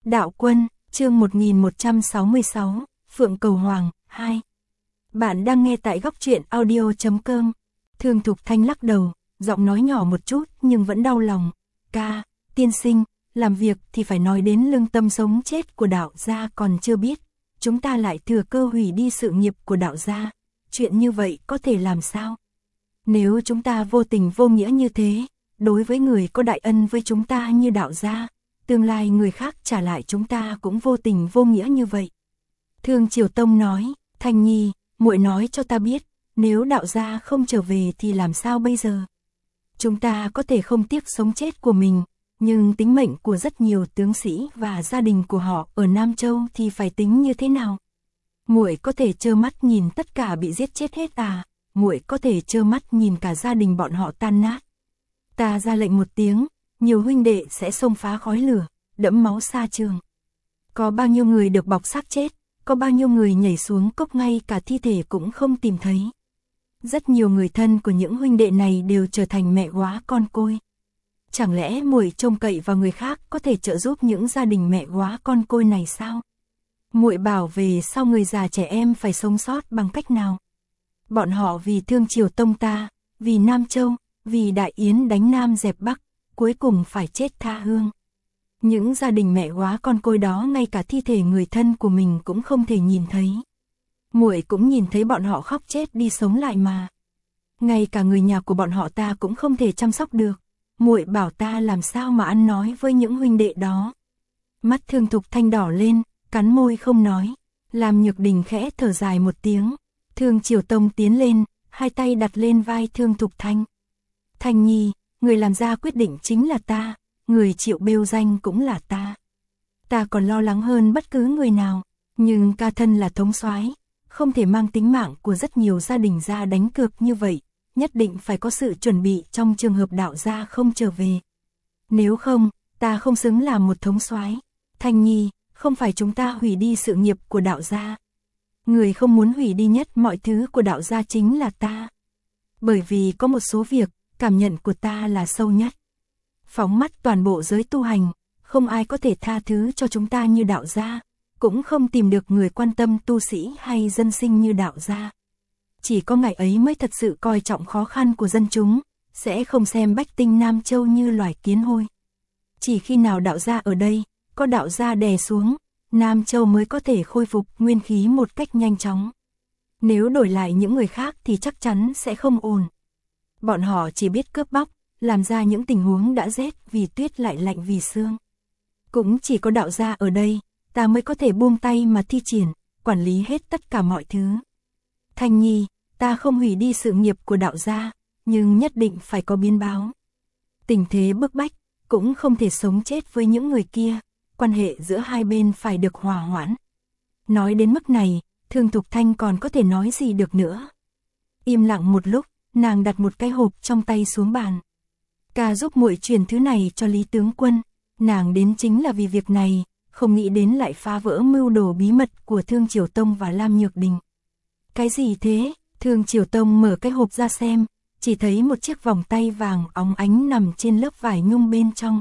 Đạo Quân, chương 1166, Phượng Cầu Hoàng, 2. Bạn đang nghe tại góc truyện audio.com. Thương Thục Thanh lắc đầu, giọng nói nhỏ một chút nhưng vẫn đau lòng. Ca, tiên sinh, làm việc thì phải nói đến lương tâm sống chết của đạo gia còn chưa biết. Chúng ta lại thừa cơ hủy đi sự nghiệp của đạo gia. Chuyện như vậy có thể làm sao? Nếu chúng ta vô tình vô nghĩa như thế, đối với người có đại ân với chúng ta như đạo gia, tương lai người khác trả lại chúng ta cũng vô tình vô nghĩa như vậy. Thương Triều Tông nói, Thanh Nhi, muội nói cho ta biết, nếu đạo gia không trở về thì làm sao bây giờ? Chúng ta có thể không tiếc sống chết của mình, nhưng tính mệnh của rất nhiều tướng sĩ và gia đình của họ ở Nam Châu thì phải tính như thế nào? Muội có thể trơ mắt nhìn tất cả bị giết chết hết à? Muội có thể trơ mắt nhìn cả gia đình bọn họ tan nát. Ta ra lệnh một tiếng, nhiều huynh đệ sẽ xông phá khói lửa, đẫm máu xa trường. Có bao nhiêu người được bọc xác chết, có bao nhiêu người nhảy xuống cốc ngay cả thi thể cũng không tìm thấy. Rất nhiều người thân của những huynh đệ này đều trở thành mẹ góa con côi. Chẳng lẽ muội trông cậy vào người khác có thể trợ giúp những gia đình mẹ góa con côi này sao? Muội bảo về sau người già trẻ em phải sống sót bằng cách nào? Bọn họ vì Thương Triều Tông ta, vì Nam Châu, vì Đại Yến đánh Nam dẹp Bắc, cuối cùng phải chết tha hương. Những gia đình mẹ góa con côi đó ngay cả thi thể người thân của mình cũng không thể nhìn thấy. Muội cũng nhìn thấy bọn họ khóc chết đi sống lại mà. Ngay cả người nhà của bọn họ ta cũng không thể chăm sóc được. Muội bảo ta làm sao mà ăn nói với những huynh đệ đó. Mắt Thương Thục Thanh đỏ lên, cắn môi không nói. Lam Nhược Đình khẽ thở dài một tiếng. Thương Triều Tông tiến lên, hai tay đặt lên vai Thương Thục Thanh. Thanh Nhi, người làm ra quyết định chính là ta, người chịu bêu danh cũng là ta. Ta còn lo lắng hơn bất cứ người nào, nhưng ca thân là thống soái, không thể mang tính mạng của rất nhiều gia đình ra đánh cược như vậy, nhất định phải có sự chuẩn bị trong trường hợp đạo gia không trở về. Nếu không, ta không xứng làm một thống soái. Thanh Nhi, không phải chúng ta hủy đi sự nghiệp của đạo gia. Người không muốn hủy đi nhất mọi thứ của đạo gia chính là ta. Bởi vì có một số việc, cảm nhận của ta là sâu nhất. Phóng mắt toàn bộ giới tu hành, không ai có thể tha thứ cho chúng ta như đạo gia, cũng không tìm được người quan tâm tu sĩ hay dân sinh như đạo gia. Chỉ có ngày ấy mới thật sự coi trọng khó khăn của dân chúng, sẽ không xem bách tinh Nam Châu như loài kiến hôi. Chỉ khi nào đạo gia ở đây, có đạo gia đè xuống, Nam Châu mới có thể khôi phục nguyên khí một cách nhanh chóng. Nếu đổi lại những người khác thì chắc chắn sẽ không ổn. Bọn họ chỉ biết cướp bóc, làm ra những tình huống đã rét vì tuyết lại lạnh vì sương. Cũng chỉ có đạo gia ở đây, ta mới có thể buông tay mà thi triển, quản lý hết tất cả mọi thứ. Thanh Nhi, ta không hủy đi sự nghiệp của đạo gia, nhưng nhất định phải có biến báo. Tình thế bức bách, cũng không thể sống chết với những người kia, quan hệ giữa hai bên phải được hòa hoãn. Nói đến mức này, Thương Thục Thanh còn có thể nói gì được nữa. Im lặng một lúc, nàng đặt một cái hộp trong tay xuống bàn. Ca giúp muội truyền thứ này cho Lý tướng quân, nàng đến chính là vì việc này, không nghĩ đến lại phá vỡ mưu đồ bí mật của Thương Triều Tông và Lam Nhược Đình. Cái gì thế? Thương Triều Tông mở cái hộp ra xem, chỉ thấy một chiếc vòng tay vàng óng ánh nằm trên lớp vải nhung bên trong.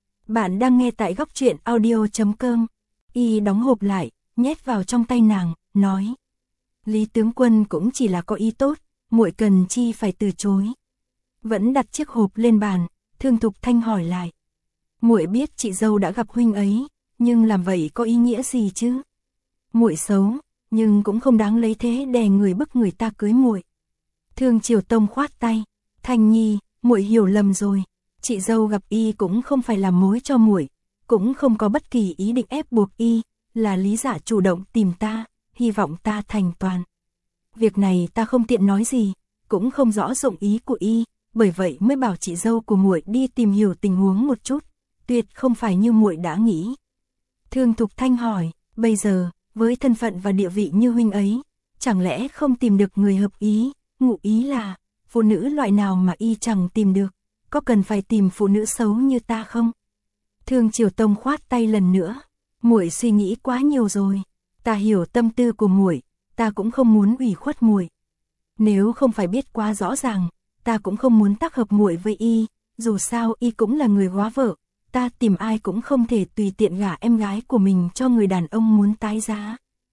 Bạn đang nghe tại góc truyện audio.com. Y đóng hộp lại, nhét vào trong tay nàng, nói: Lý tướng quân cũng chỉ là có ý tốt, muội cần chi phải từ chối. Vẫn đặt chiếc hộp lên bàn, Thương Thục Thanh hỏi lại: muội biết chị dâu đã gặp huynh ấy, nhưng làm vậy có ý nghĩa gì chứ? Muội xấu, nhưng cũng không đáng lấy thế đè người bức người ta cưới muội. Thương Triều Tông khoát tay: Thanh Nhi, muội hiểu lầm rồi. Chị dâu gặp y cũng không phải làm mối cho muội, cũng không có bất kỳ ý định ép buộc y, là Lý Dạ chủ động tìm ta, hy vọng ta thành toàn. Việc này ta không tiện nói gì, cũng không rõ dụng ý của y, bởi vậy mới bảo chị dâu của muội đi tìm hiểu tình huống một chút, tuyệt không phải như muội đã nghĩ. Thương Thục Thanh hỏi: bây giờ, với thân phận và địa vị như huynh ấy, chẳng lẽ không tìm được người hợp ý? Ngụ ý là, phụ nữ loại nào mà y chẳng tìm được, có cần phải tìm phụ nữ xấu như ta không? Thương Triều Tông khoát tay lần nữa: muội suy nghĩ quá nhiều rồi, ta hiểu tâm tư của muội, ta cũng không muốn ủy khuất muội. Nếu không phải biết quá rõ ràng, ta cũng không muốn tác hợp muội với y, dù sao y cũng là người góa vợ, ta tìm ai cũng không thể tùy tiện gả em gái của mình cho người đàn ông muốn tái giá.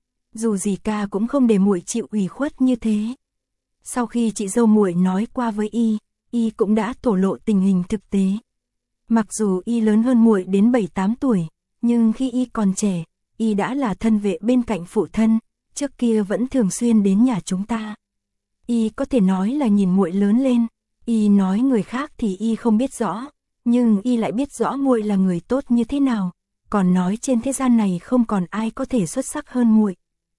Dù gì ca cũng không để muội chịu ủy khuất như thế. Sau khi chị dâu muội nói qua với y cũng đã thổ lộ tình hình thực tế. Mặc dù y lớn hơn muội đến 7-8 tuổi, nhưng khi y còn trẻ, y đã là thân vệ bên cạnh phụ thân, trước kia vẫn thường xuyên đến nhà chúng ta. Y có thể nói là nhìn muội lớn lên, y nói người khác thì y không biết rõ, nhưng y lại biết rõ muội là người tốt như thế nào, còn nói trên thế gian này không còn ai có thể xuất sắc hơn muội.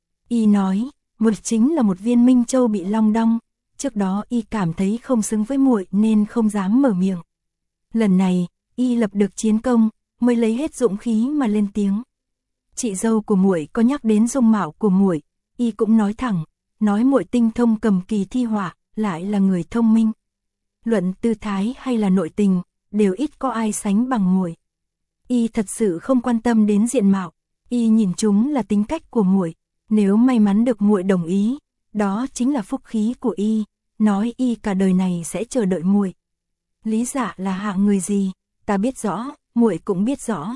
Y nói, muội chính là một viên minh châu bị long đong, trước đó y cảm thấy không xứng với muội nên không dám mở miệng. Lần này, y lập được chiến công, mới lấy hết dũng khí mà lên tiếng. Chị dâu của muội có nhắc đến dung mạo của muội, y cũng nói thẳng, nói muội tinh thông cầm kỳ thi họa, lại là người thông minh. Luận tư thái hay là nội tình, đều ít có ai sánh bằng muội. Y thật sự không quan tâm đến diện mạo, y nhìn chúng là tính cách của muội. Nếu may mắn được muội đồng ý, đó chính là phúc khí của y, nói y cả đời này sẽ chờ đợi muội. Lý Dạ là hạng người gì, ta biết rõ, muội cũng biết rõ.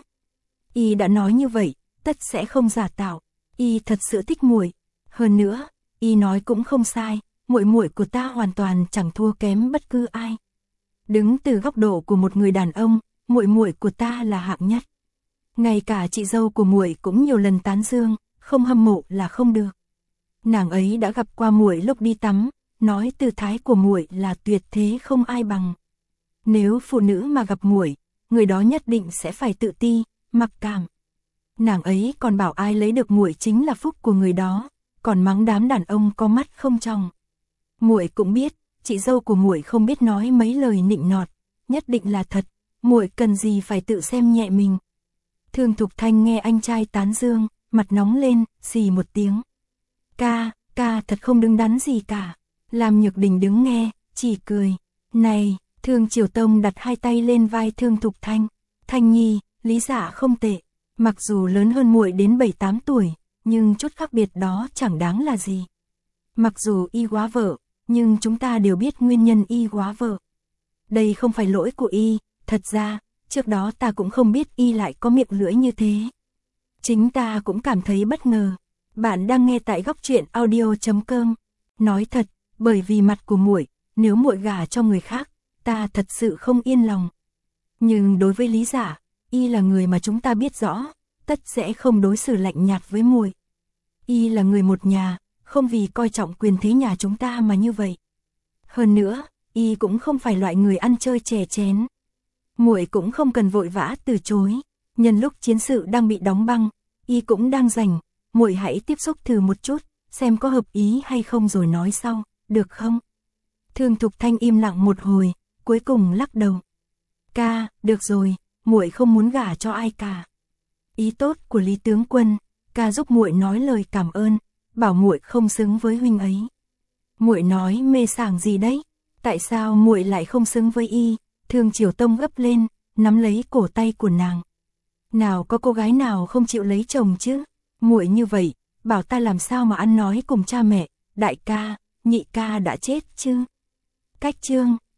Y đã nói như vậy, tất sẽ không giả tạo, y thật sự thích muội. Hơn nữa, y nói cũng không sai, muội của ta hoàn toàn chẳng thua kém bất cứ ai. Đứng từ góc độ của một người đàn ông, muội của ta là hạng nhất. Ngay cả chị dâu của muội cũng nhiều lần tán dương, không hâm mộ là không được. Nàng ấy đã gặp qua muội lúc đi tắm, nói tư thái của muội là tuyệt thế không ai bằng. Nếu phụ nữ mà gặp muội, người đó nhất định sẽ phải tự ti, mặc cảm. Nàng ấy còn bảo ai lấy được muội chính là phúc của người đó, còn mắng đám đàn ông có mắt không tròng. Muội cũng biết, chị dâu của muội không biết nói mấy lời nịnh nọt, nhất định là thật, muội cần gì phải tự xem nhẹ mình. Thương Thục Thanh nghe anh trai tán dương, mặt nóng lên, xì một tiếng. Ca thật không đứng đắn gì cả. Lam Nhược Đình đứng nghe, chỉ cười. Này, Thương Triều Tông đặt hai tay lên vai Thương Thục Thanh. Thanh nhi, Lý Dạ không tệ. Mặc dù lớn hơn muội đến 7-8 tuổi, nhưng chút khác biệt đó chẳng đáng là gì. Mặc dù y quá vợ, nhưng chúng ta đều biết nguyên nhân y quá vợ. Đây không phải lỗi của y, thật ra, trước đó ta cũng không biết y lại có miệng lưỡi như thế. Chính ta cũng cảm thấy bất ngờ. Bạn đang nghe tại góc truyện audio.com. Nói thật, bởi vì mặt của muội, nếu muội gả cho người khác, ta thật sự không yên lòng. Nhưng đối với Lý Dạ, y là người mà chúng ta biết rõ, tất sẽ không đối xử lạnh nhạt với muội. Y là người một nhà, không vì coi trọng quyền thế nhà chúng ta mà như vậy. Hơn nữa, y cũng không phải loại người ăn chơi chè chén. Muội cũng không cần vội vã từ chối. Nhân lúc chiến sự đang bị đóng băng, y cũng đang rảnh, muội hãy tiếp xúc thử một chút, xem có hợp ý hay không rồi nói sau, được không? Thương Thục Thanh im lặng một hồi, cuối cùng lắc đầu. Ca, được rồi, muội không muốn gả cho ai cả. Ý tốt của Lý tướng quân, ca giúp muội nói lời cảm ơn, bảo muội không xứng với huynh ấy. Muội nói mê sảng gì đấy? Tại sao muội lại không xứng với y? Thương Triều Tông gấp lên, nắm lấy cổ tay của nàng. Nào có cô gái nào không chịu lấy chồng chứ? Muội như vậy, bảo ta làm sao mà ăn nói cùng cha mẹ, đại ca, nhị ca đã chết chứ? Cách chương